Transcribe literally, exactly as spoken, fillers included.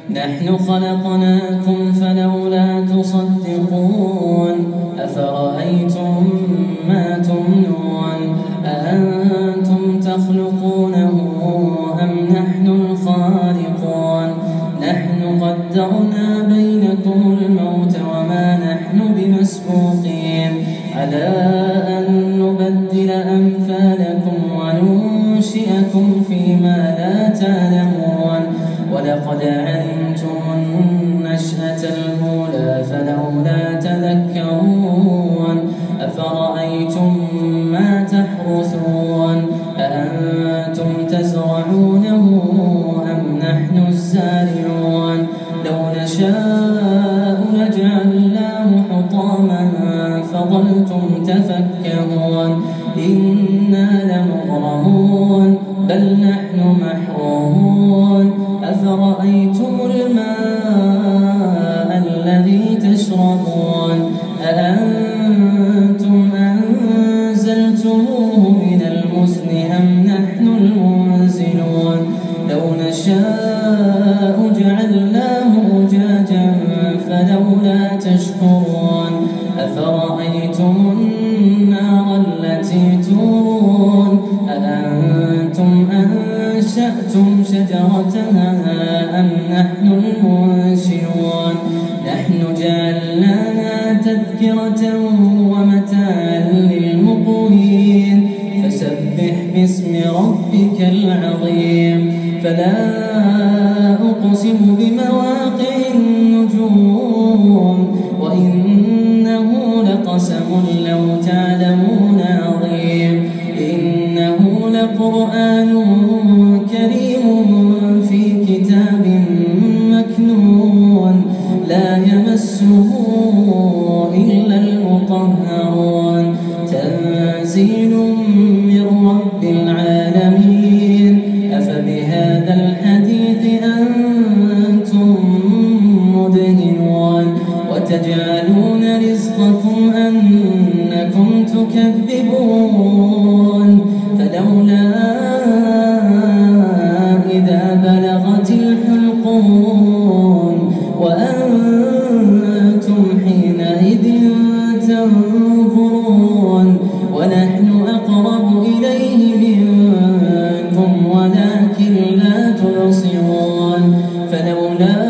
نحن خلقناكم فلولا تصدقون أفرأيتم ما تمنون أأنتم تخلقونه أم نحن الخالقون نحن قدرنا بينكم الموت وما نحن بمسبوقين على أن نبدل أمثالكم وننشئكم فيما لا تعلمون ولقد علمتم النشأة الأولى فلولا تذكرون أفرأيتم ما تحرثون أأنتم تزرعونه أم نحن الزارعون لو نشاء لجعلناه حطاما فظلتم تفكهون إنا لمغرمون بل نحن محرومون أفرأيتم الماء الذي تشربون أأنتم أنزلتموه من المزن أم نحن المنزلون لو نشاء جعلناه أجاجا فلولا تشكرون أفرأيتم النار التي تورون أأنتم أنشأتم شجرتها أم نحن المنشئون نحن جعلناها تذكرة ومتاعا للمقوين فسبح باسم ربك العظيم فلا أقسم بمواقع النجوم وإنه لقسم لو تعلمون عظيم إنه لقرآن كريم في كتاب مكنون لا يمسه إلا المطهرون تنزيل من رب العالمين أفبهذا الحديث أنتم مدهنون وتجعلون رزقكم أنكم تكذبون فلولا إذا بلغت الحلقوم وأنتم حينئذ تنظرون ونحن أقرب إليه منكم ولكن لا تبصرون فلولا